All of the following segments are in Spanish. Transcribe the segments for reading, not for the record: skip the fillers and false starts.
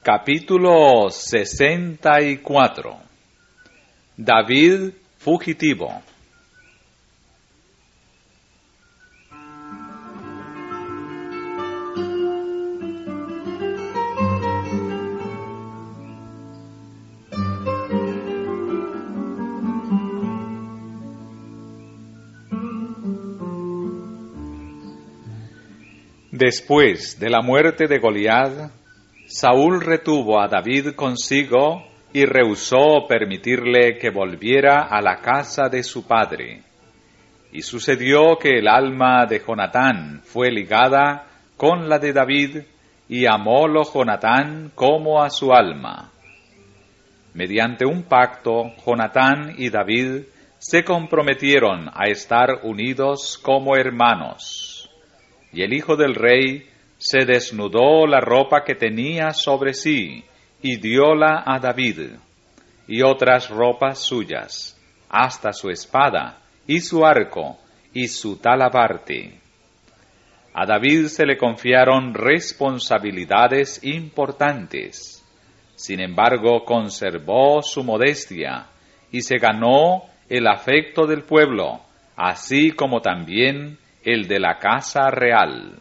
Capítulo 64. David fugitivo. Después de la muerte de Goliat, Saúl retuvo a David consigo y rehusó permitirle que volviera a la casa de su padre. Y sucedió que el alma de Jonatán fue ligada con la de David, y amólo Jonatán como a su alma. Mediante un pacto, Jonatán y David se comprometieron a estar unidos como hermanos. Y el hijo del rey se desnudó la ropa que tenía sobre sí, y dióla a David, y otras ropas suyas, hasta su espada, y su arco, y su talabarte. A David se le confiaron responsabilidades importantes. Sin embargo, conservó su modestia, y se ganó el afecto del pueblo, así como también el de la casa real.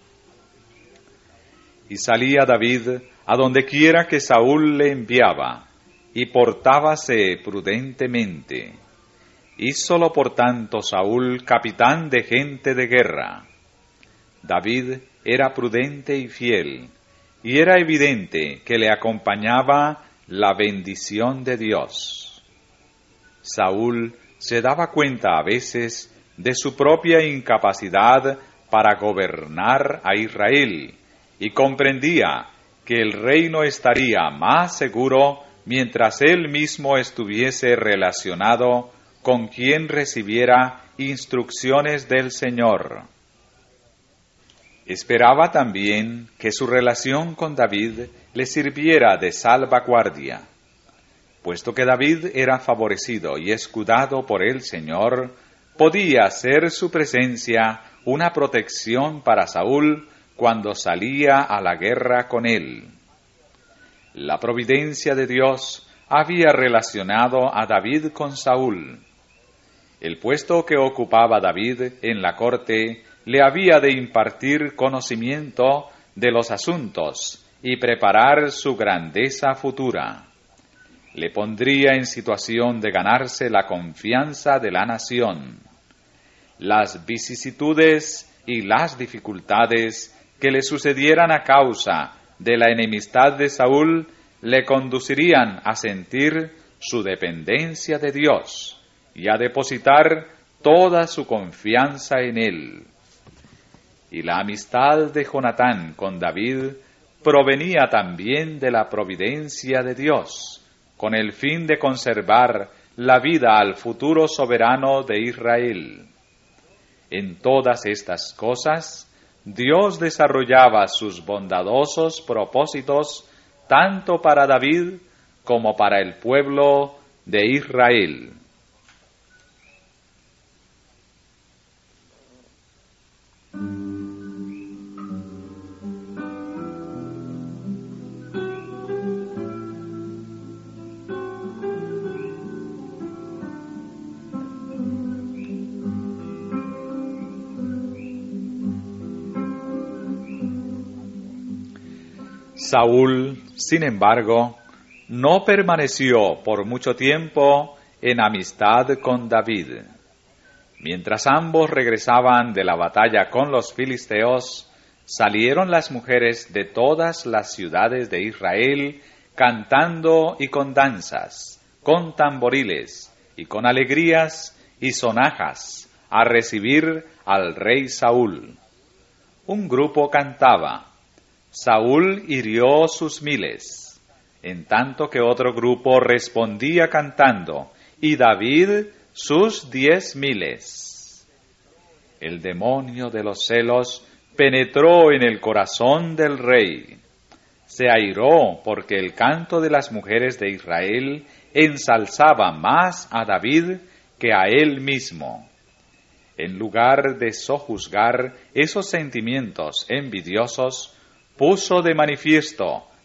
Y salía David a donde quiera que Saúl le enviaba, y portábase prudentemente. Hízolo por tanto Saúl capitán de gente de guerra. David era prudente y fiel, y era evidente que le acompañaba la bendición de Dios. Saúl se daba cuenta a veces de su propia incapacidad para gobernar a Israel, y comprendía que el reino estaría más seguro mientras él mismo estuviese relacionado con quien recibiera instrucciones del Señor. Esperaba también que su relación con David le sirviera de salvaguardia. Puesto que David era favorecido y escudado por el Señor, podía ser su presencia una protección para Saúl cuando salía a la guerra con él. La providencia de Dios había relacionado a David con Saúl. El puesto que ocupaba David en la corte le había de impartir conocimiento de los asuntos y preparar su grandeza futura. Le pondría en situación de ganarse la confianza de la nación. Las vicisitudes y las dificultades que le sucedieran a causa de la enemistad de Saúl le conducirían a sentir su dependencia de Dios y a depositar toda su confianza en él. Y la amistad de Jonatán con David provenía también de la providencia de Dios, con el fin de conservar la vida al futuro soberano de Israel. En todas estas cosas, Dios desarrollaba sus bondadosos propósitos tanto para David como para el pueblo de Israel. Saúl, sin embargo, no permaneció por mucho tiempo en amistad con David. Mientras ambos regresaban de la batalla con los filisteos, salieron las mujeres de todas las ciudades de Israel cantando y con danzas, con tamboriles y con alegrías y sonajas a recibir al rey Saúl. Un grupo cantaba: Saúl hirió sus miles, en tanto que otro grupo respondía cantando: y David sus 10,000. El demonio de los celos penetró en el corazón del rey. Se airó porque el canto de las mujeres de Israel ensalzaba más a David que a él mismo. En lugar de sojuzgar esos sentimientos envidiosos, puso de manifiesto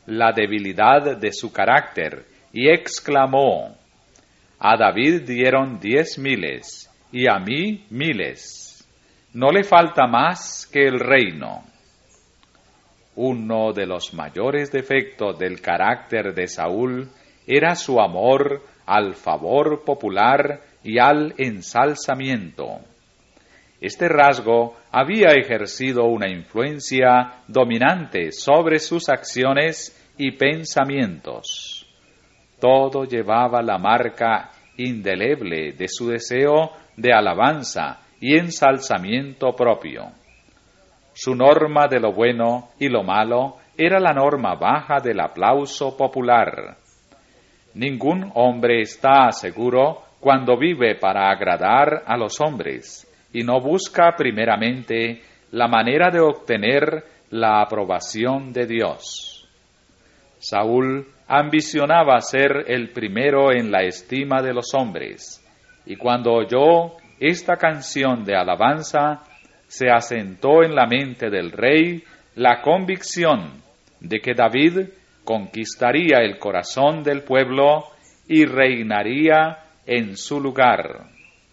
la debilidad de su carácter y exclamó: a David dieron 10,000 y a mí 1,000. No le falta más que el reino. Uno de los mayores defectos del carácter de Saúl era su amor al favor popular y al ensalzamiento. Este rasgo había ejercido una influencia dominante sobre sus acciones y pensamientos. Todo llevaba la marca indeleble de su deseo de alabanza y ensalzamiento propio. Su norma de lo bueno y lo malo era la norma baja del aplauso popular. Ningún hombre está seguro cuando vive para agradar a los hombres y no busca primeramente la manera de obtener la aprobación de Dios. Saúl ambicionaba ser el primero en la estima de los hombres, y cuando oyó esta canción de alabanza, se asentó en la mente del rey la convicción de que David conquistaría el corazón del pueblo y reinaría en su lugar.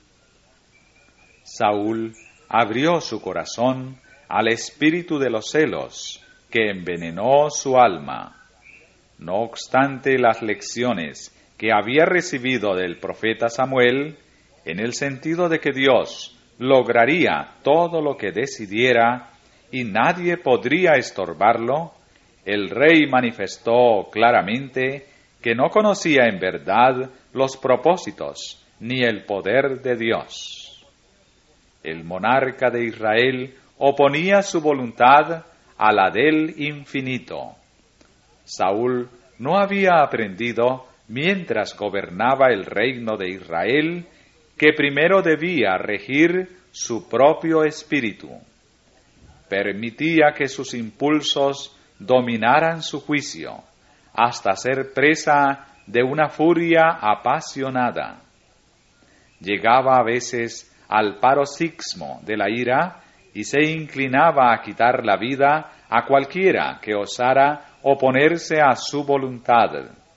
Saúl abrió su corazón al espíritu de los celos que envenenó su alma. No obstante las lecciones que había recibido del profeta Samuel, en el sentido de que Dios lograría todo lo que decidiera y nadie podría estorbarlo, el rey manifestó claramente que no conocía en verdad los propósitos ni el poder de Dios. El monarca de Israel oponía su voluntad a la del infinito. Saúl no había aprendido, mientras gobernaba el reino de Israel, que primero debía regir su propio espíritu. Permitía que sus impulsos dominaran su juicio, hasta ser presa de una furia apasionada. Llegaba a veces al paroxismo de la ira y se inclinaba a quitar la vida a cualquiera que osara oponerse a su voluntad.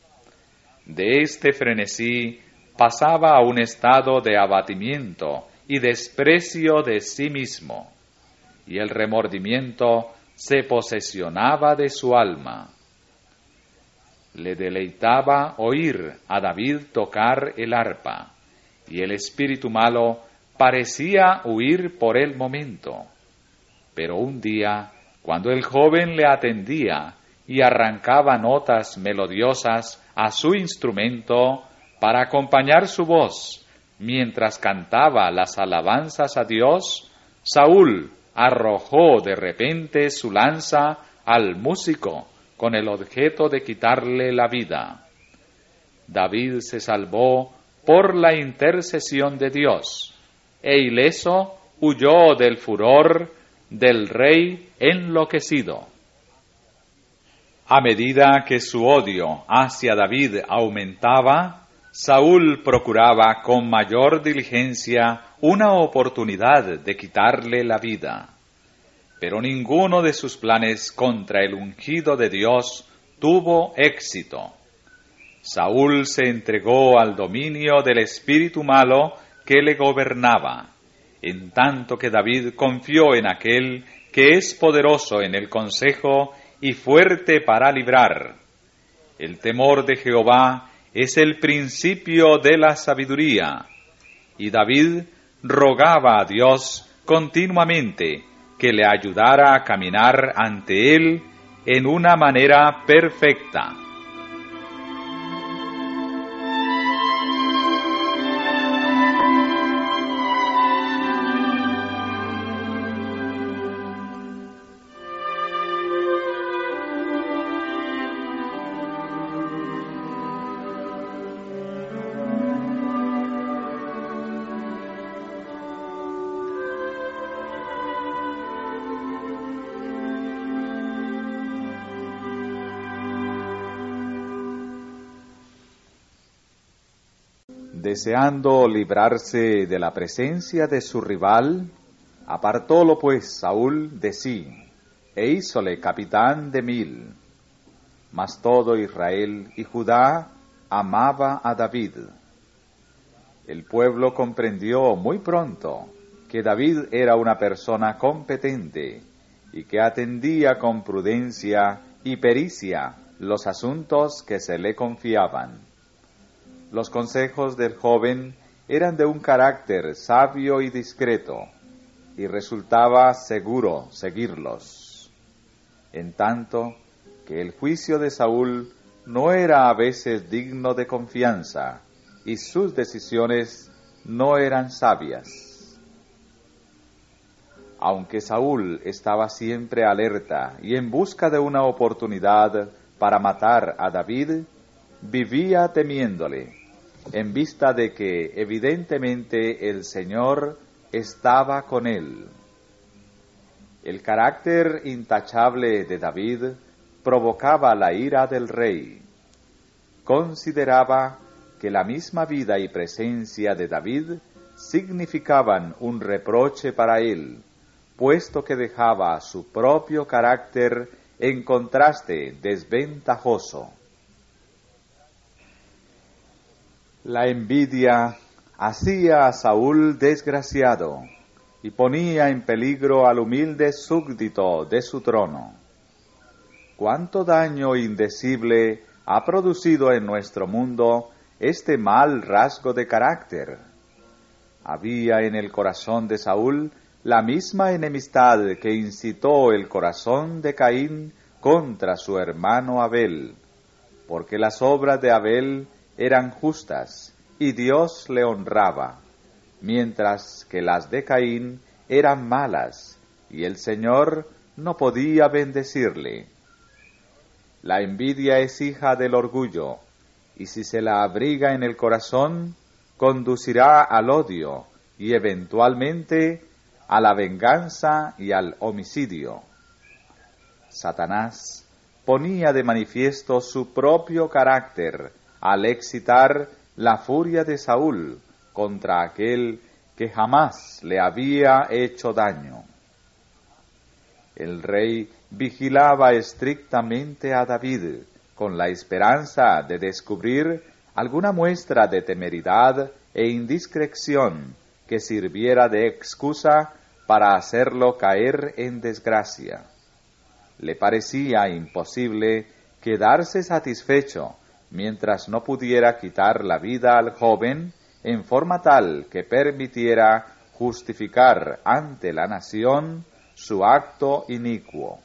De este frenesí pasaba a un estado de abatimiento y desprecio de sí mismo, y el remordimiento se posesionaba de su alma. Le deleitaba oír a David tocar el arpa, y el espíritu malo parecía huir por el momento. Pero un día, cuando el joven le atendía y arrancaba notas melodiosas a su instrumento para acompañar su voz mientras cantaba las alabanzas a Dios, Saúl arrojó de repente su lanza al músico con el objeto de quitarle la vida. David se salvó por la intercesión de Dios, e ileso huyó del furor del rey enloquecido. A medida que su odio hacia David aumentaba, Saúl procuraba con mayor diligencia una oportunidad de quitarle la vida. Pero ninguno de sus planes contra el ungido de Dios tuvo éxito. Saúl se entregó al dominio del espíritu malo que le gobernaba, en tanto que David confió en aquel que es poderoso en el consejo y fuerte para librar. El temor de Jehová es el principio de la sabiduría, y David rogaba a Dios continuamente que le ayudara a caminar ante él en una manera perfecta. Deseando librarse de la presencia de su rival, apartólo pues Saúl de sí, e hízole capitán de 1000. mas todo Israel y Judá amaba a David. El pueblo comprendió muy pronto que David era una persona competente y que atendía con prudencia y pericia los asuntos que se le confiaban. Los consejos del joven eran de un carácter sabio y discreto, y resultaba seguro seguirlos. En tanto que el juicio de Saúl no era a veces digno de confianza, y sus decisiones no eran sabias. Aunque Saúl estaba siempre alerta y en busca de una oportunidad para matar a David, vivía temiéndole, en vista de que evidentemente el Señor estaba con él. El carácter intachable de David provocaba la ira del rey. Consideraba que la misma vida y presencia de David significaban un reproche para él, puesto que dejaba su propio carácter en contraste desventajoso. La envidia hacía a Saúl desgraciado y ponía en peligro al humilde súbdito de su trono. ¿Cuánto daño indecible ha producido en nuestro mundo este mal rasgo de carácter? Había en el corazón de Saúl la misma enemistad que incitó el corazón de Caín contra su hermano Abel, porque las obras de Abel eran justas y Dios le honraba, mientras que las de Caín eran malas y el Señor no podía bendecirle. La envidia es hija del orgullo, y si se la abriga en el corazón, conducirá al odio y eventualmente a la venganza y al homicidio. Satanás ponía de manifiesto su propio carácter al excitar la furia de Saúl contra aquel que jamás le había hecho daño. El rey vigilaba estrictamente a David con la esperanza de descubrir alguna muestra de temeridad e indiscreción que sirviera de excusa para hacerlo caer en desgracia. Le parecía imposible quedarse satisfecho mientras no pudiera quitar la vida al joven en forma tal que permitiera justificar ante la nación su acto inicuo.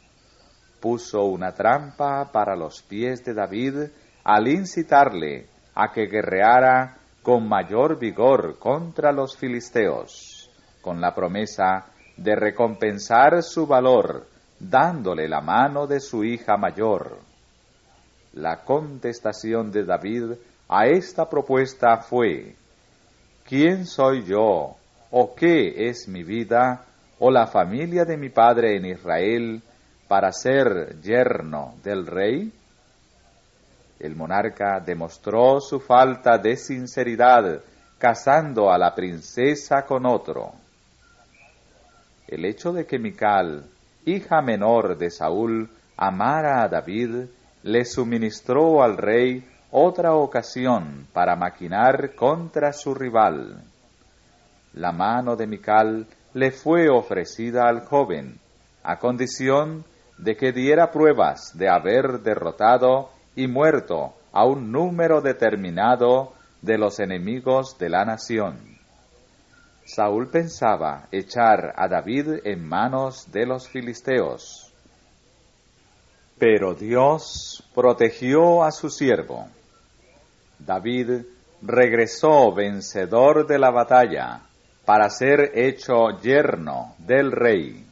Puso una trampa para los pies de David al incitarle a que guerreara con mayor vigor contra los filisteos, con la promesa de recompensar su valor dándole la mano de su hija mayor. La contestación de David a esta propuesta fue: ¿quién soy yo, o qué es mi vida, o la familia de mi padre en Israel, para ser yerno del rey? El monarca demostró su falta de sinceridad casando a la princesa con otro. El hecho de que Mical, hija menor de Saúl, amara a David, le suministró al rey otra ocasión para maquinar contra su rival. La mano de Mical le fue ofrecida al joven, a condición de que diera pruebas de haber derrotado y muerto a un número determinado de los enemigos de la nación. Saúl pensaba echar a David en manos de los filisteos, pero Dios protegió a su siervo. David regresó vencedor de la batalla para ser hecho yerno del rey.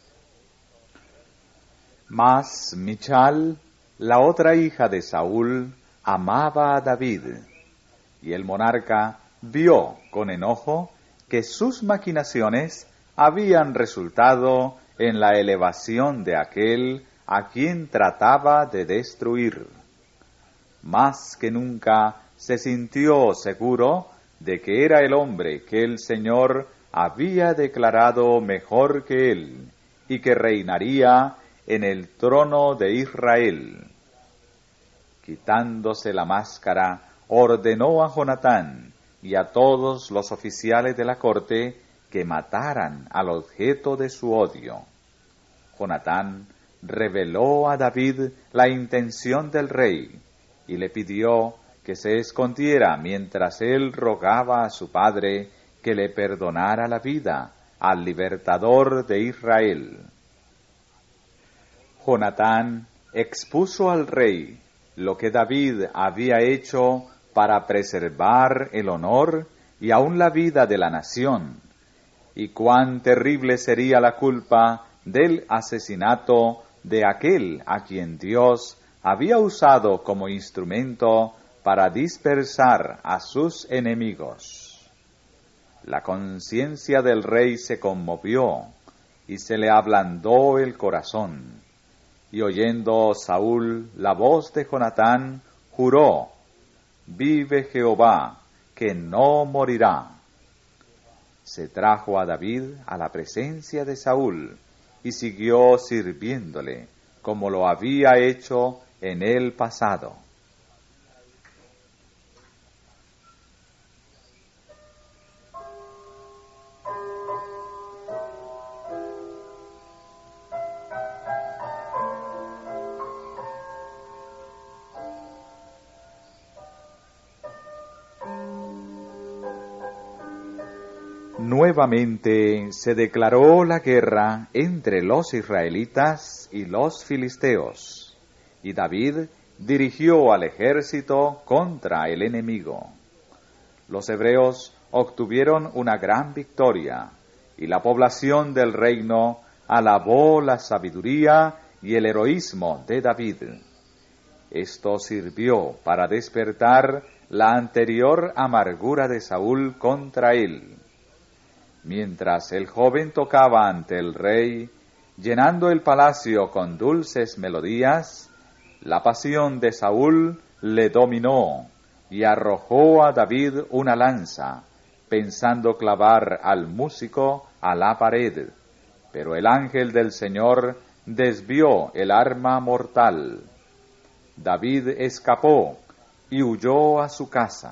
Mas Michal, la otra hija de Saúl, amaba a David, y el monarca vio con enojo que sus maquinaciones habían resultado en la elevación de aquel a quien trataba de destruir. Más que nunca se sintió seguro de que era el hombre que el Señor había declarado mejor que él y que reinaría en el trono de Israel. quitándose la máscara, ordenó a Jonatán y a todos los oficiales de la corte que mataran al objeto de su odio. Jonatán reveló a David la intención del rey y le pidió que se escondiera mientras él rogaba a su padre que le perdonara la vida al libertador de Israel. Jonatán expuso al rey lo que David había hecho para preservar el honor y aun la vida de la nación, y cuán terrible sería la culpa del asesinato de aquel a quien Dios había usado como instrumento para dispersar a sus enemigos. La conciencia del rey se conmovió y se le ablandó el corazón, y oyendo Saúl la voz de Jonatán, juró: «Vive Jehová, que no morirá». Se trajo a David a la presencia de Saúl y siguió sirviéndole, como lo había hecho en el pasado. Nuevamente se declaró la guerra entre los israelitas y los filisteos, y David dirigió al ejército contra el enemigo. Los hebreos obtuvieron una gran victoria, y la población del reino alabó la sabiduría y el heroísmo de David. Esto sirvió para despertar la anterior amargura de Saúl contra él. Mientras el joven tocaba ante el rey, llenando el palacio con dulces melodías, la pasión de Saúl le dominó y arrojó a David una lanza, pensando clavar al músico a la pared. Pero el ángel del Señor desvió el arma mortal. David escapó y huyó a su casa.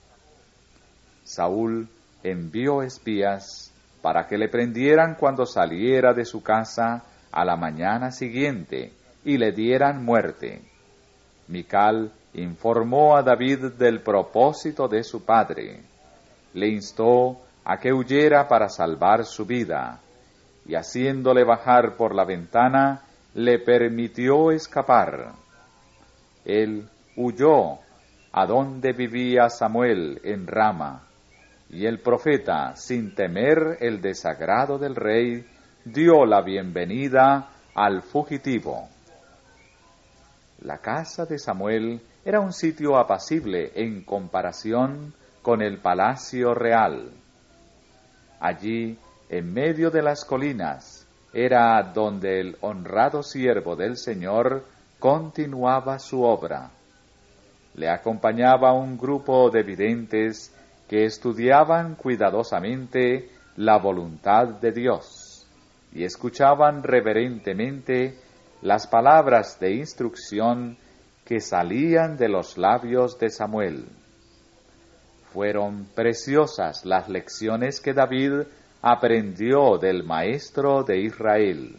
Saúl envió espías para que le prendieran cuando saliera de su casa a la mañana siguiente y le dieran muerte. Mical informó a David del propósito de su padre. Le instó a que huyera para salvar su vida, y haciéndole bajar por la ventana, le permitió escapar. Él huyó a donde vivía Samuel en Rama, y el profeta, sin temer el desagrado del rey, dio la bienvenida al fugitivo. La casa de Samuel era un sitio apacible en comparación con el palacio real. Allí, en medio de las colinas, era donde el honrado siervo del Señor continuaba su obra. Le acompañaba un grupo de videntes que estudiaban cuidadosamente la voluntad de Dios y escuchaban reverentemente las palabras de instrucción que salían de los labios de Samuel. Fueron preciosas las lecciones que David aprendió del maestro de Israel.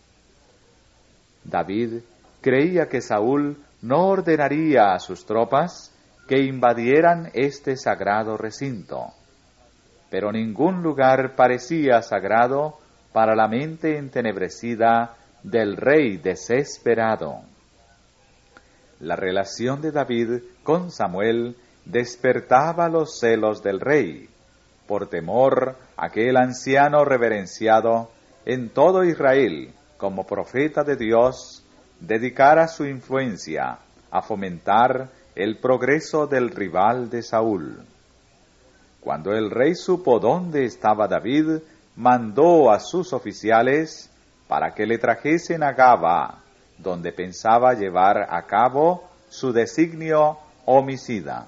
David creía que Saúl no ordenaría a sus tropas que invadieran este sagrado recinto, pero ningún lugar parecía sagrado para la mente entenebrecida del rey desesperado. La relación de David con Samuel despertaba los celos del rey, por temor a que el anciano reverenciado en todo Israel como profeta de Dios dedicara su influencia a fomentar el progreso del rival de Saúl. Cuando el rey supo dónde estaba David, mandó a sus oficiales para que le trajesen a Gaba, donde pensaba llevar a cabo su designio homicida.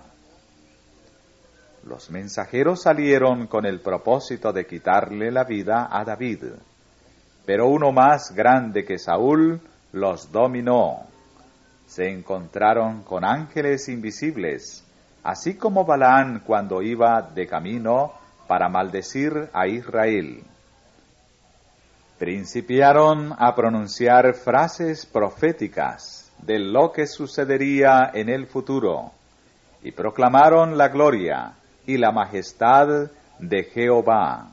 Los mensajeros salieron con el propósito de quitarle la vida a David, pero uno más grande que Saúl los dominó. se encontraron con ángeles invisibles, así como Balaán cuando iba de camino para maldecir a Israel. Principiaron a pronunciar frases proféticas de lo que sucedería en el futuro, y proclamaron la gloria y la majestad de Jehová.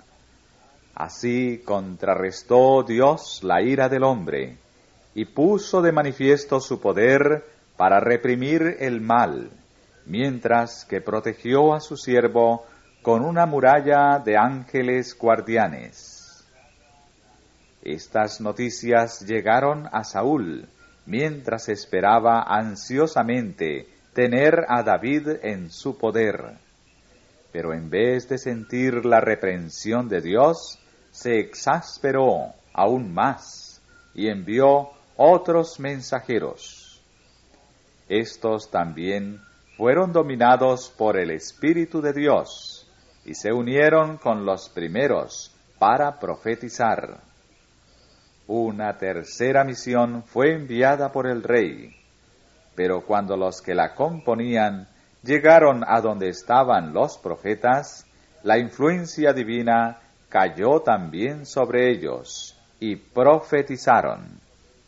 Así contrarrestó Dios la ira del hombre, y puso de manifiesto su poder para reprimir el mal, mientras que protegió a su siervo con una muralla de ángeles guardianes. Estas noticias llegaron a Saúl, mientras esperaba ansiosamente tener a David en su poder. Pero en vez de sentir la reprensión de Dios, se exasperó aún más y envió otros mensajeros. Estos también fueron dominados por el Espíritu de Dios y se unieron con los primeros para profetizar. Una tercera misión fue enviada por el rey, pero cuando los que la componían llegaron a donde estaban los profetas, la influencia divina cayó también sobre ellos y profetizaron.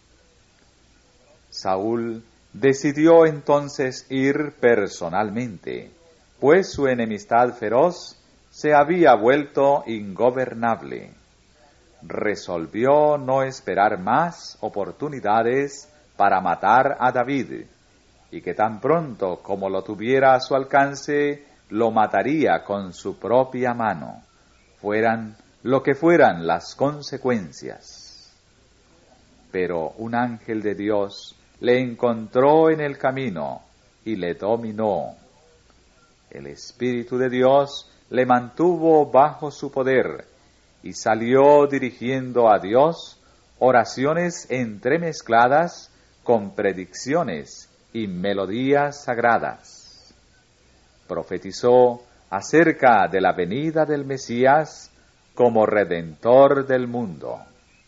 Saúl decidió entonces ir personalmente, pues su enemistad feroz se había vuelto ingobernable. Resolvió no esperar más oportunidades para matar a David, y que tan pronto como lo tuviera a su alcance, lo mataría con su propia mano, fueran lo que fueran las consecuencias. Pero un ángel de Dios le encontró en el camino y le dominó. El Espíritu de Dios le mantuvo bajo su poder y salió dirigiendo a Dios oraciones entremezcladas con predicciones y melodías sagradas. Profetizó acerca de la venida del Mesías como Redentor del mundo.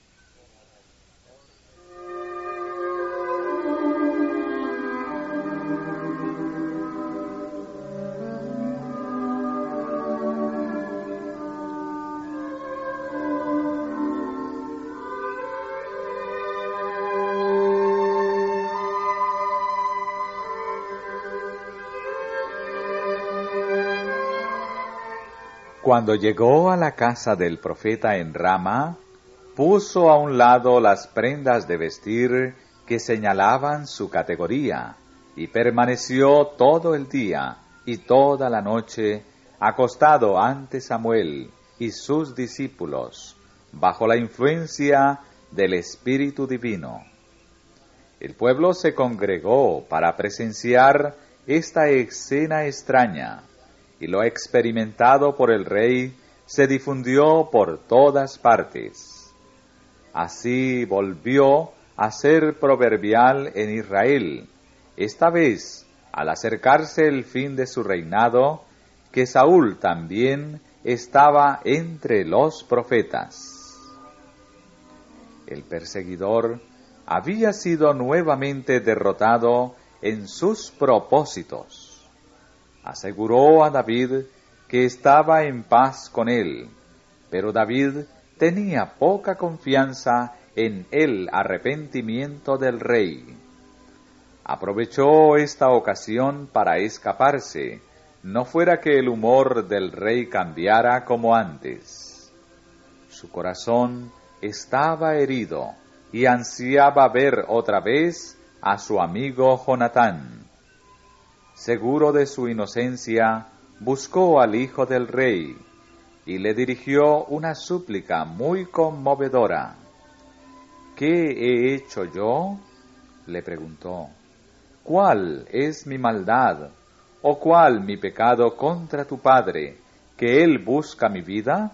Cuando llegó a la casa del profeta en Rama, puso a un lado las prendas de vestir que señalaban su categoría, y permaneció todo el día y toda la noche acostado ante Samuel y sus discípulos, bajo la influencia del Espíritu Divino. El pueblo se congregó para presenciar esta escena extraña, y lo experimentado por el rey se difundió por todas partes. Así volvió a ser proverbial en Israel, esta vez, al acercarse el fin de su reinado, que Saúl también estaba entre los profetas. El perseguidor había sido nuevamente derrotado en sus propósitos. Aseguró a David que estaba en paz con él, pero David tenía poca confianza en el arrepentimiento del rey. Aprovechó esta ocasión para escaparse, no fuera que el humor del rey cambiara como antes. Su corazón estaba herido y ansiaba ver otra vez a su amigo Jonatán. Seguro de su inocencia, buscó al hijo del rey y le dirigió una súplica muy conmovedora. ¿Qué he hecho yo?, le preguntó. ¿Cuál es mi maldad, o cuál mi pecado contra tu padre, que él busca mi vida?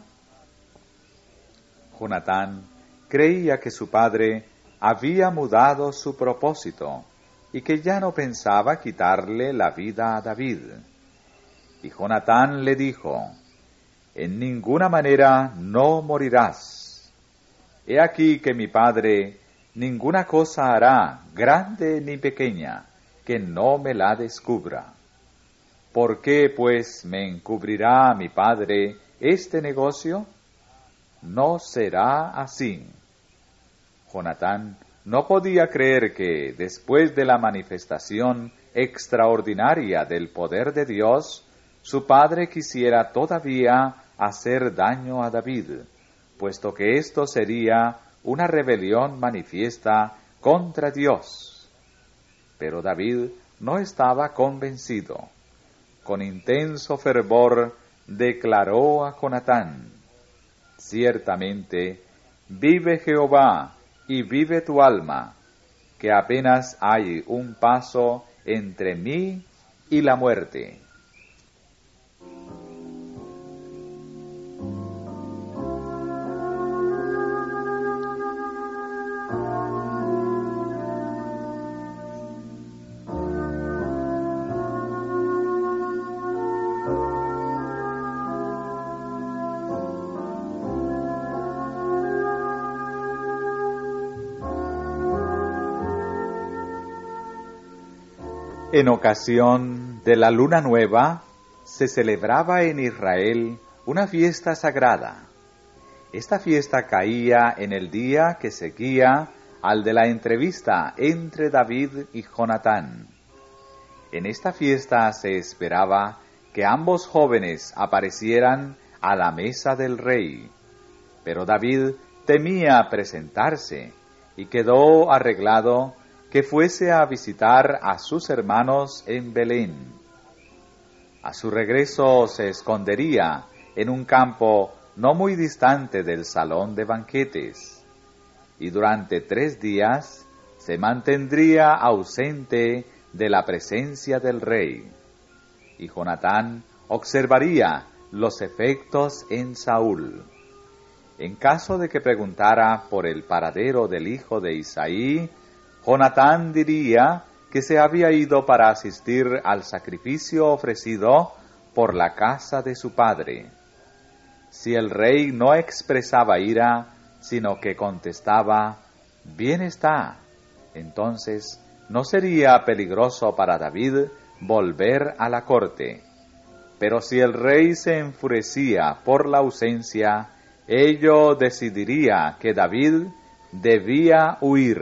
Jonatán creía que su padre había mudado su propósito y que ya no pensaba quitarle la vida a David. Y Jonatán le dijo: en ninguna manera no morirás. He aquí que mi padre ninguna cosa hará, grande ni pequeña, que no me la descubra. ¿Por qué, pues, me encubrirá mi padre este negocio? No será así. Jonatán no podía creer que, después de la manifestación extraordinaria del poder de Dios, su padre quisiera todavía hacer daño a David, puesto que esto sería una rebelión manifiesta contra Dios. Pero David no estaba convencido. Con intenso fervor declaró a Jonatán: ciertamente vive Jehová y vive tu alma, que apenas hay un paso entre mí y la muerte. En ocasión de la luna nueva, se celebraba en Israel una fiesta sagrada. Esta fiesta caía en el día que seguía al de la entrevista entre David y Jonatán. En esta fiesta se esperaba que ambos jóvenes aparecieran a la mesa del rey, pero David temía presentarse y quedó arreglado que fuese a visitar a sus hermanos en Belén. A su regreso se escondería en un campo no muy distante del salón de banquetes, y durante 3 días se mantendría ausente de la presencia del rey, y Jonatán observaría los efectos en Saúl. En caso de que preguntara por el paradero del hijo de Isaí, Jonatán diría que se había ido para asistir al sacrificio ofrecido por la casa de su padre. Si el rey no expresaba ira, sino que contestaba: bien está, entonces no sería peligroso para David volver a la corte. Pero si el rey se enfurecía por la ausencia, ello decidiría que David debía huir.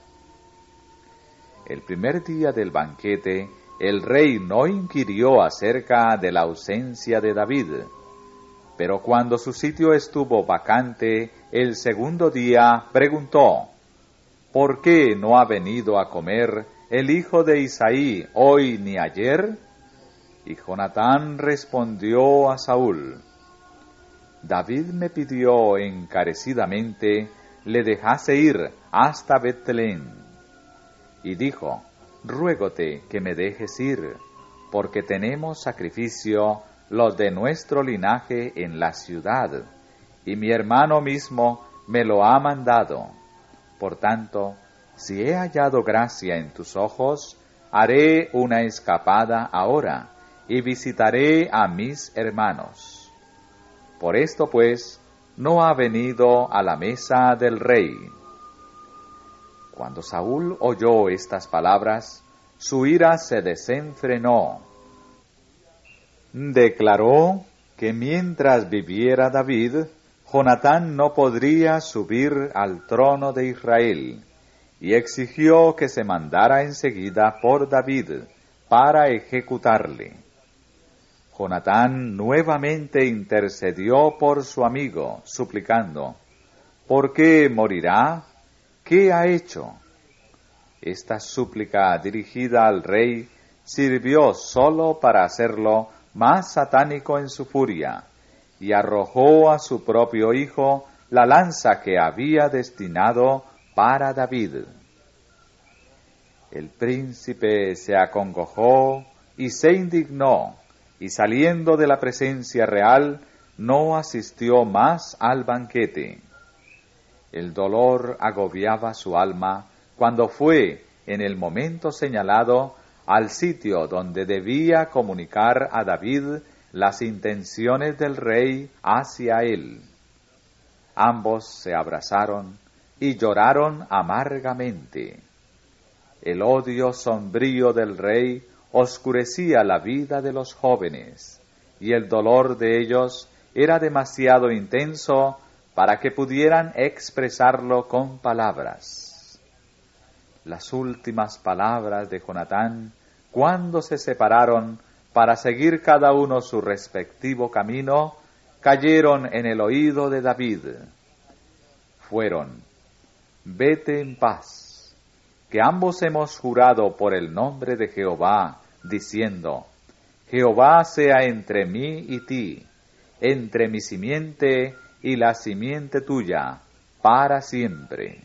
El primer día del banquete, el rey no inquirió acerca de la ausencia de David, pero cuando su sitio estuvo vacante, el segundo día preguntó: ¿por qué no ha venido a comer el hijo de Isaí hoy ni ayer? Y Jonatán respondió a Saúl: David me pidió encarecidamente le dejase ir hasta Betlén. Y dijo: ruégote que me dejes ir, porque tenemos sacrificio los de nuestro linaje en la ciudad, y mi hermano mismo me lo ha mandado. Por tanto, si he hallado gracia en tus ojos, haré una escapada ahora, y visitaré a mis hermanos. Por esto, pues, no ha venido a la mesa del rey. Cuando Saúl oyó estas palabras, su ira se desenfrenó. Declaró que mientras viviera David, Jonatán no podría subir al trono de Israel, y exigió que se mandara enseguida por David para ejecutarle. Jonatán nuevamente intercedió por su amigo, suplicando: ¿por qué morirá? ¿Qué ha hecho? Esta súplica dirigida al rey sirvió sólo para hacerlo más satánico en su furia, y arrojó a su propio hijo la lanza que había destinado para David. El príncipe se acongojó y se indignó, y saliendo de la presencia real, no asistió más al banquete. El dolor agobiaba su alma cuando fue, en el momento señalado, al sitio donde debía comunicar a David las intenciones del rey hacia él. Ambos se abrazaron, y lloraron amargamente. El odio sombrío del rey oscurecía la vida de los jóvenes, y el dolor de ellos era demasiado intenso para que pudieran expresarlo con palabras. Las últimas palabras de Jonatán, cuando se separaron para seguir cada uno su respectivo camino, cayeron en el oído de David. Fueron: vete en paz, que ambos hemos jurado por el nombre de Jehová, diciendo: Jehová sea entre mí y ti, entre mi simiente y la simiente tuya, para siempre.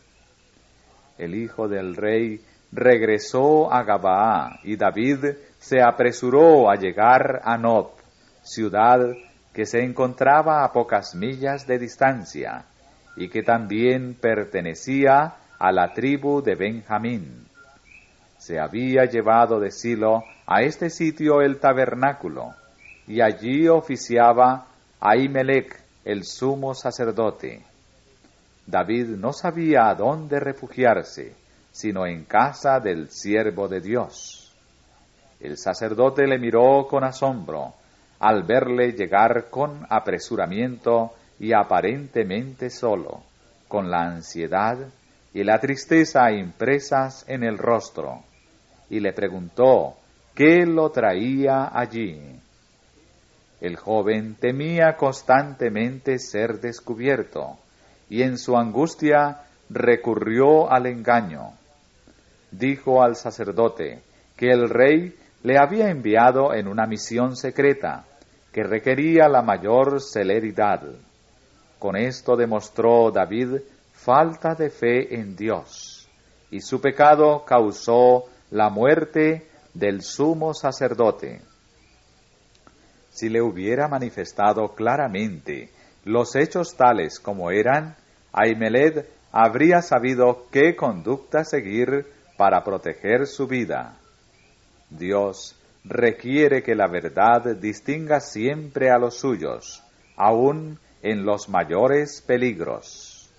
El hijo del rey regresó a Gabaa, y David se apresuró a llegar a Nob, ciudad que se encontraba a pocas millas de distancia, y que también pertenecía a la tribu de Benjamín. Se había llevado de Silo a este sitio el tabernáculo, y allí oficiaba Ahimelech, el sumo sacerdote. David no sabía a dónde refugiarse, sino en casa del siervo de Dios. El sacerdote le miró con asombro, al verle llegar con apresuramiento y aparentemente solo, con la ansiedad y la tristeza impresas en el rostro, y le preguntó qué lo traía allí. El joven temía constantemente ser descubierto, y en su angustia recurrió al engaño. Dijo al sacerdote que el rey le había enviado en una misión secreta que requería la mayor celeridad. Con esto demostró David falta de fe en Dios, y su pecado causó la muerte del sumo sacerdote. Si le hubiera manifestado claramente los hechos tales como eran, Ahimelech habría sabido qué conducta seguir para proteger su vida. Dios requiere que la verdad distinga siempre a los suyos, aun en los mayores peligros.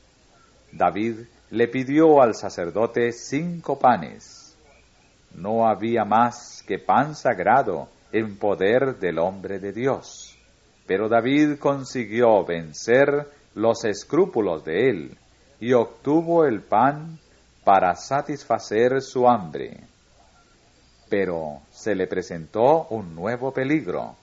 David le pidió al sacerdote 5 panes. No había más que pan sagrado en poder del hombre de Dios, pero David consiguió vencer los escrúpulos de él y obtuvo el pan para satisfacer su hambre. Pero se le presentó un nuevo peligro.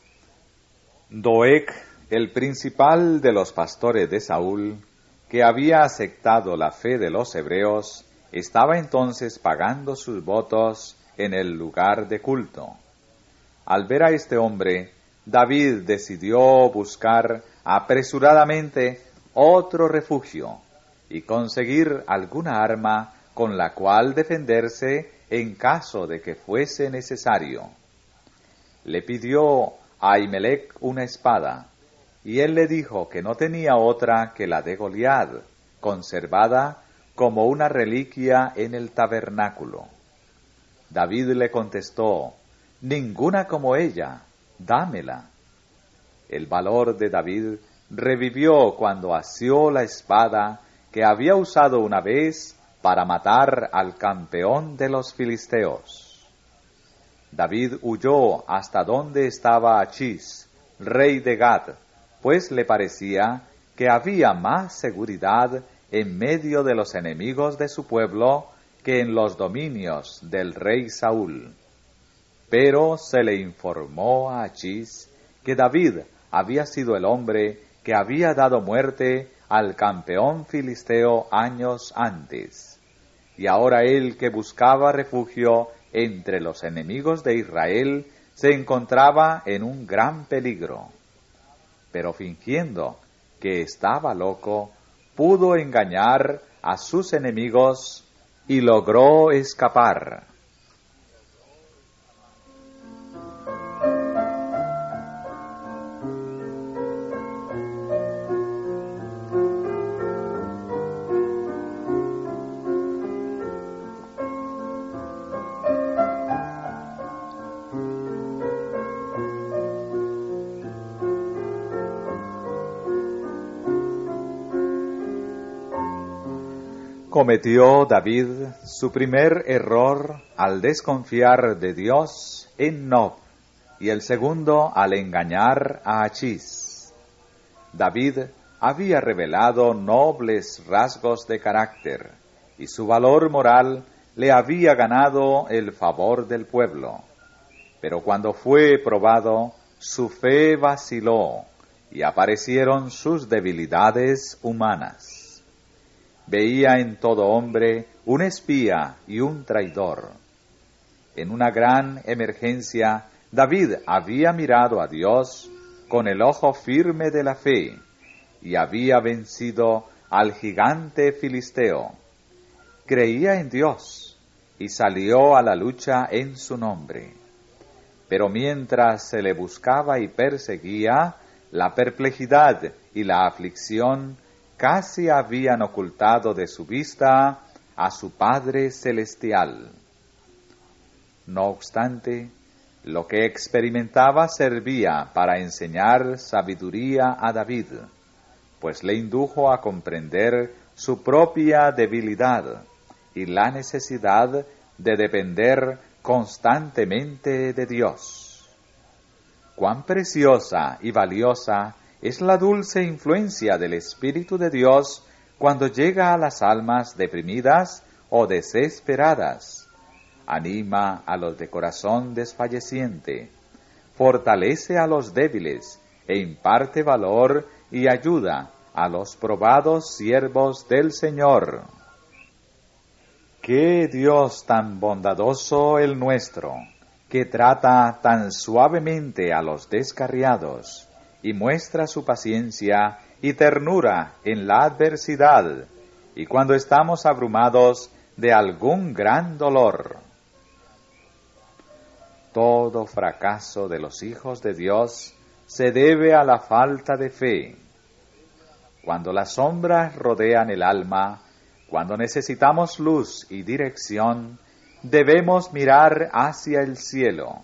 Doeg, el principal de los pastores de Saúl, que había aceptado la fe de los hebreos, estaba entonces pagando sus votos en el lugar de culto. Al ver a este hombre, David decidió buscar apresuradamente otro refugio y conseguir alguna arma con la cual defenderse en caso de que fuese necesario. Le pidió a Ahimelech una espada, y él le dijo que no tenía otra que la de Goliat, conservada como una reliquia en el tabernáculo. David le contestó: ninguna como ella, dámela. El valor de David revivió cuando asió la espada que había usado una vez para matar al campeón de los filisteos. David huyó hasta donde estaba Achís, rey de Gat, pues le parecía que había más seguridad en medio de los enemigos de su pueblo que en los dominios del rey Saúl. Pero se le informó a Achís que David había sido el hombre que había dado muerte al campeón filisteo años antes, y ahora él, que buscaba refugio entre los enemigos de Israel, se encontraba en un gran peligro. Pero fingiendo que estaba loco, pudo engañar a sus enemigos y logró escapar. Cometió David su primer error al desconfiar de Dios en Nob, y el segundo al engañar a Achís. David había revelado nobles rasgos de carácter, y su valor moral le había ganado el favor del pueblo. Pero cuando fue probado, su fe vaciló, y aparecieron sus debilidades humanas. Veía en todo hombre un espía y un traidor. En una gran emergencia, David había mirado a Dios con el ojo firme de la fe y había vencido al gigante filisteo. Creía en Dios y salió a la lucha en su nombre. Pero mientras se le buscaba y perseguía, la perplejidad y la aflicción casi habían ocultado de su vista a su Padre Celestial. No obstante, lo que experimentaba servía para enseñar sabiduría a David, pues le indujo a comprender su propia debilidad y la necesidad de depender constantemente de Dios. Cuán preciosa y valiosa es la dulce influencia del Espíritu de Dios cuando llega a las almas deprimidas o desesperadas. Anima a los de corazón desfalleciente, fortalece a los débiles e imparte valor y ayuda a los probados siervos del Señor. ¡Qué Dios tan bondadoso el nuestro, que trata tan suavemente a los descarriados y muestra su paciencia y ternura en la adversidad y cuando estamos abrumados de algún gran dolor! Todo fracaso de los hijos de Dios se debe a la falta de fe. Cuando las sombras rodean el alma, cuando necesitamos luz y dirección, debemos mirar hacia el cielo.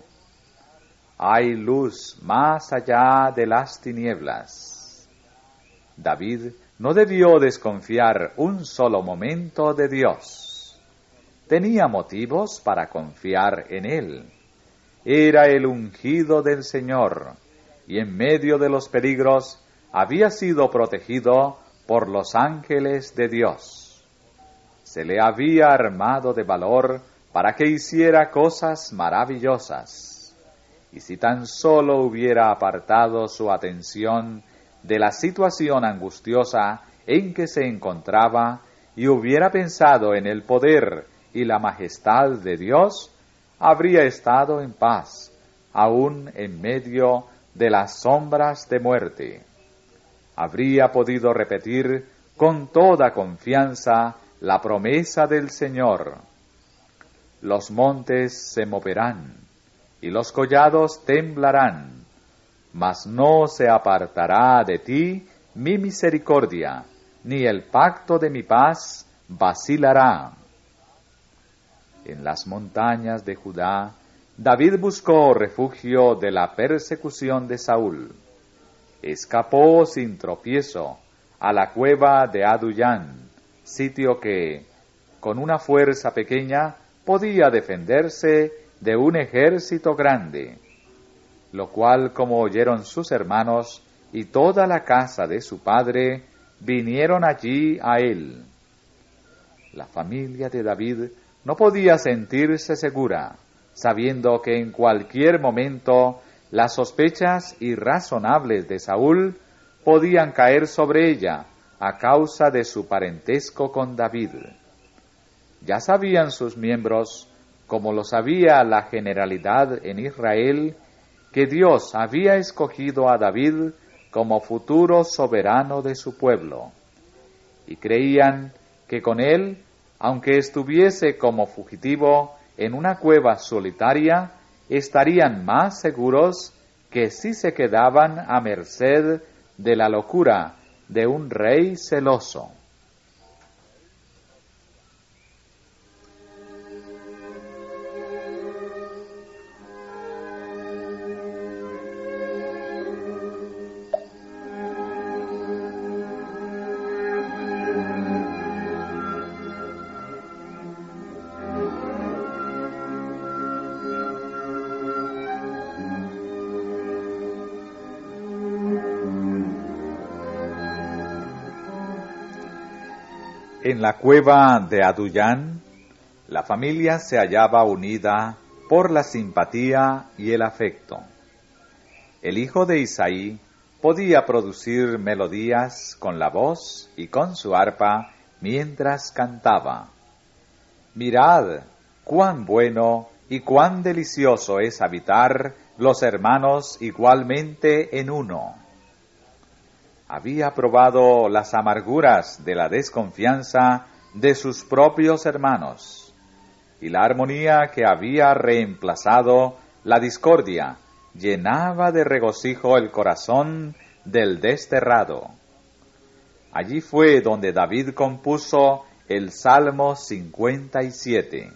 Hay luz más allá de las tinieblas. David no debió desconfiar un solo momento de Dios. Tenía motivos para confiar en Él. Era el ungido del Señor, y en medio de los peligros había sido protegido por los ángeles de Dios. Se le había armado de valor para que hiciera cosas maravillosas. Y si tan solo hubiera apartado su atención de la situación angustiosa en que se encontraba y hubiera pensado en el poder y la majestad de Dios, habría estado en paz, aún en medio de las sombras de muerte. Habría podido repetir con toda confianza la promesa del Señor: los montes se moverán y los collados temblarán, mas no se apartará de ti mi misericordia, ni el pacto de mi paz vacilará. En las montañas de Judá, David buscó refugio de la persecución de Saúl. Escapó sin tropiezo a la cueva de Adullán, sitio que, con una fuerza pequeña, podía defenderse de un ejército grande, lo cual, como oyeron sus hermanos y toda la casa de su padre, vinieron allí a él. La familia de David no podía sentirse segura, sabiendo que en cualquier momento las sospechas irrazonables de Saúl podían caer sobre ella a causa de su parentesco con David. Ya sabían sus miembros, como lo sabía la generalidad en Israel, que Dios había escogido a David como futuro soberano de su pueblo, y creían que con él, aunque estuviese como fugitivo en una cueva solitaria, estarían más seguros que si se quedaban a merced de la locura de un rey celoso. En la cueva de Adullán, la familia se hallaba unida por la simpatía y el afecto. El hijo de Isaí podía producir melodías con la voz y con su arpa mientras cantaba. Mirad cuán bueno y cuán delicioso es habitar los hermanos igualmente en uno. Había probado las amarguras de la desconfianza de sus propios hermanos, y la armonía que había reemplazado la discordia llenaba de regocijo el corazón del desterrado. Allí fue donde David compuso el Salmo 57.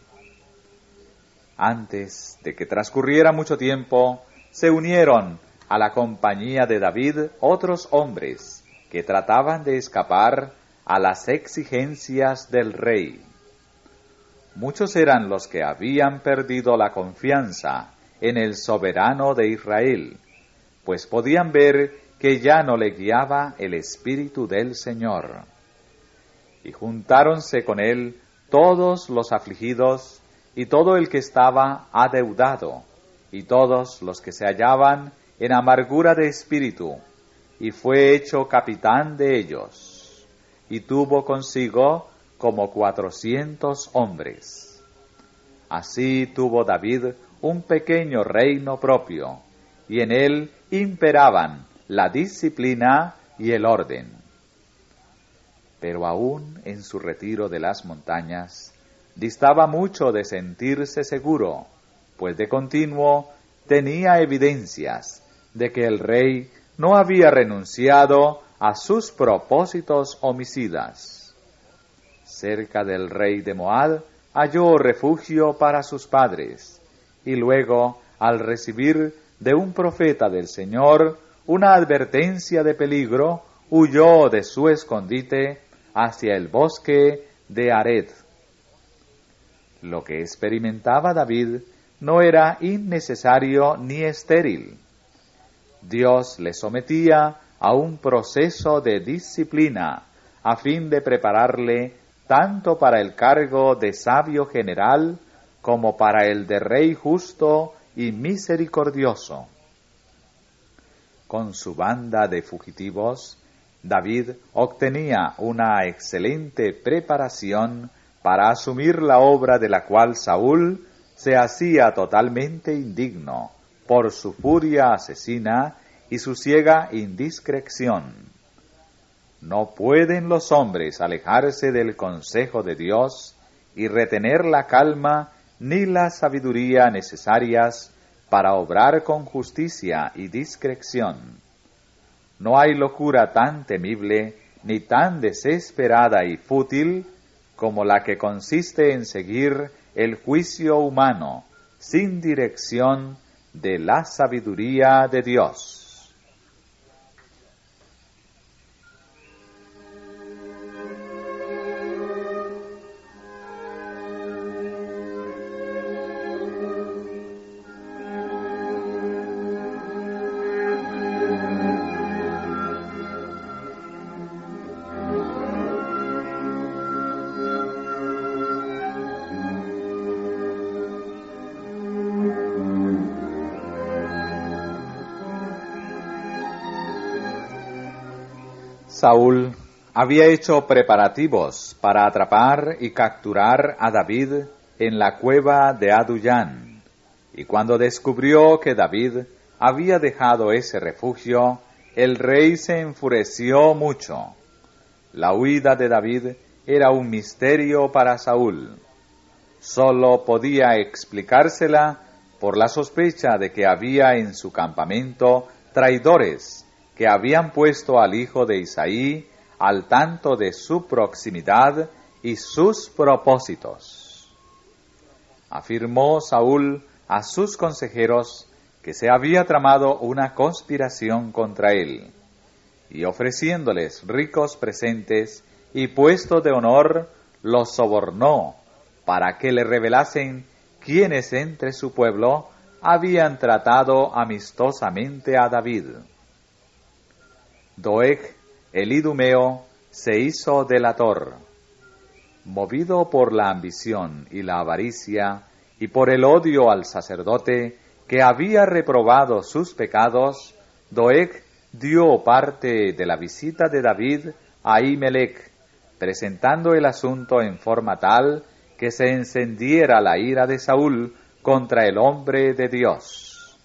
Antes de que transcurriera mucho tiempo, se unieron a la compañía de David otros hombres que trataban de escapar a las exigencias del rey. Muchos eran los que habían perdido la confianza en el soberano de Israel, pues podían ver que ya no le guiaba el Espíritu del Señor. Y juntáronse con él todos los afligidos y todo el que estaba adeudado, y todos los que se hallaban en amargura de espíritu, y fue hecho capitán de ellos, y tuvo consigo como 400 hombres. Así tuvo David un pequeño reino propio, y en él imperaban la disciplina y el orden. Pero aún en su retiro de las montañas, distaba mucho de sentirse seguro, pues de continuo tenía evidencias de que el rey no había renunciado a sus propósitos homicidas. Cerca del rey de Moab halló refugio para sus padres, y luego, al recibir de un profeta del Señor una advertencia de peligro, huyó de su escondite hacia el bosque de Ared. Lo que experimentaba David no era innecesario ni estéril. Dios le sometía a un proceso de disciplina a fin de prepararle tanto para el cargo de sabio general como para el de rey justo y misericordioso. Con su banda de fugitivos, David obtenía una excelente preparación para asumir la obra de la cual Saúl se hacía totalmente indigno por su furia asesina y su ciega indiscreción. No pueden los hombres alejarse del consejo de Dios y retener la calma ni la sabiduría necesarias para obrar con justicia y discreción. No hay locura tan temible ni tan desesperada y fútil como la que consiste en seguir el juicio humano sin dirección de la sabiduría de Dios. Saúl había hecho preparativos para atrapar y capturar a David en la cueva de Adullán, y cuando descubrió que David había dejado ese refugio, el rey se enfureció mucho. La huida de David era un misterio para Saúl. Solo podía explicársela por la sospecha de que había en su campamento traidores que habían puesto al hijo de Isaí al tanto de su proximidad y sus propósitos. Afirmó Saúl a sus consejeros que se había tramado una conspiración contra él, y ofreciéndoles ricos presentes y puesto de honor, los sobornó para que le revelasen quiénes entre su pueblo habían tratado amistosamente a David. Doeg, el idumeo, se hizo delator, movido por la ambición y la avaricia, y por el odio al sacerdote, que había reprobado sus pecados, Doeg dio parte de la visita de David a Ahimelech, presentando el asunto en forma tal que se encendiera la ira de Saúl contra el hombre de Dios.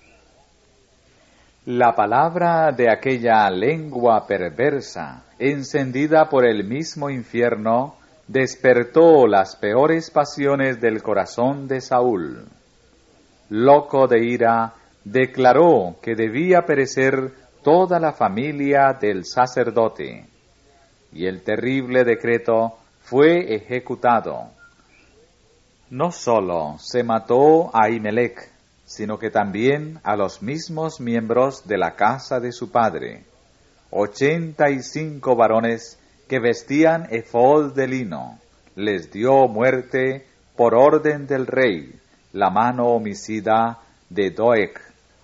La palabra de aquella lengua perversa, encendida por el mismo infierno, despertó las peores pasiones del corazón de Saúl. Loco de ira, declaró que debía perecer toda la familia del sacerdote, y el terrible decreto fue ejecutado. No sólo se mató a Ahimelech, sino que también a los mismos miembros de la casa de su padre, 85 varones que vestían efod de lino, les dio muerte por orden del rey, la mano homicida de Doeg.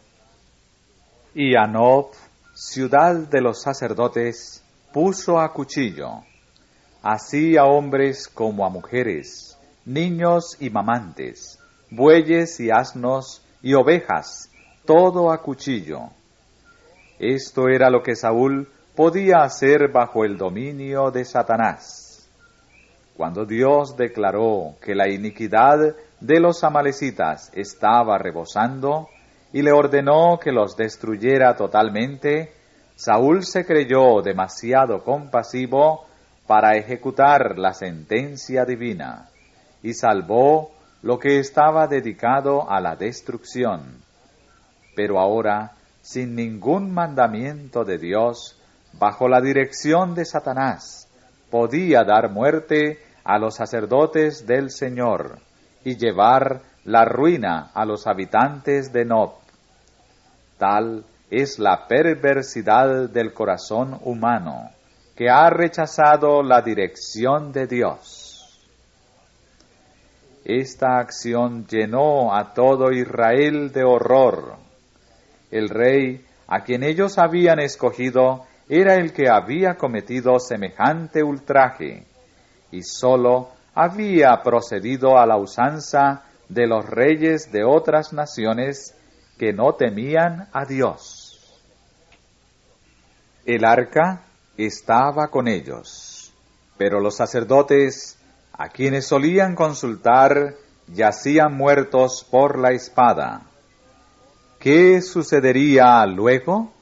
Y a Nob, ciudad de los sacerdotes, puso a cuchillo, así a hombres como a mujeres, niños y mamantes, bueyes y asnos y ovejas, todo a cuchillo. Esto era lo que Saúl podía hacer bajo el dominio de Satanás. Cuando Dios declaró que la iniquidad de los amalecitas estaba rebosando y le ordenó que los destruyera totalmente, Saúl se creyó demasiado compasivo para ejecutar la sentencia divina y salvó lo que estaba dedicado a la destrucción. Pero ahora, sin ningún mandamiento de Dios, bajo la dirección de Satanás, podía dar muerte a los sacerdotes del Señor y llevar la ruina a los habitantes de Nob. Tal es la perversidad del corazón humano, que ha rechazado la dirección de Dios. Esta acción llenó a todo Israel de horror. El rey, a quien ellos habían escogido, era el que había cometido semejante ultraje, y sólo había procedido a la usanza de los reyes de otras naciones que no temían a Dios. El arca estaba con ellos, pero los sacerdotes, a quienes solían consultar, yacían muertos por la espada. ¿Qué sucedería luego?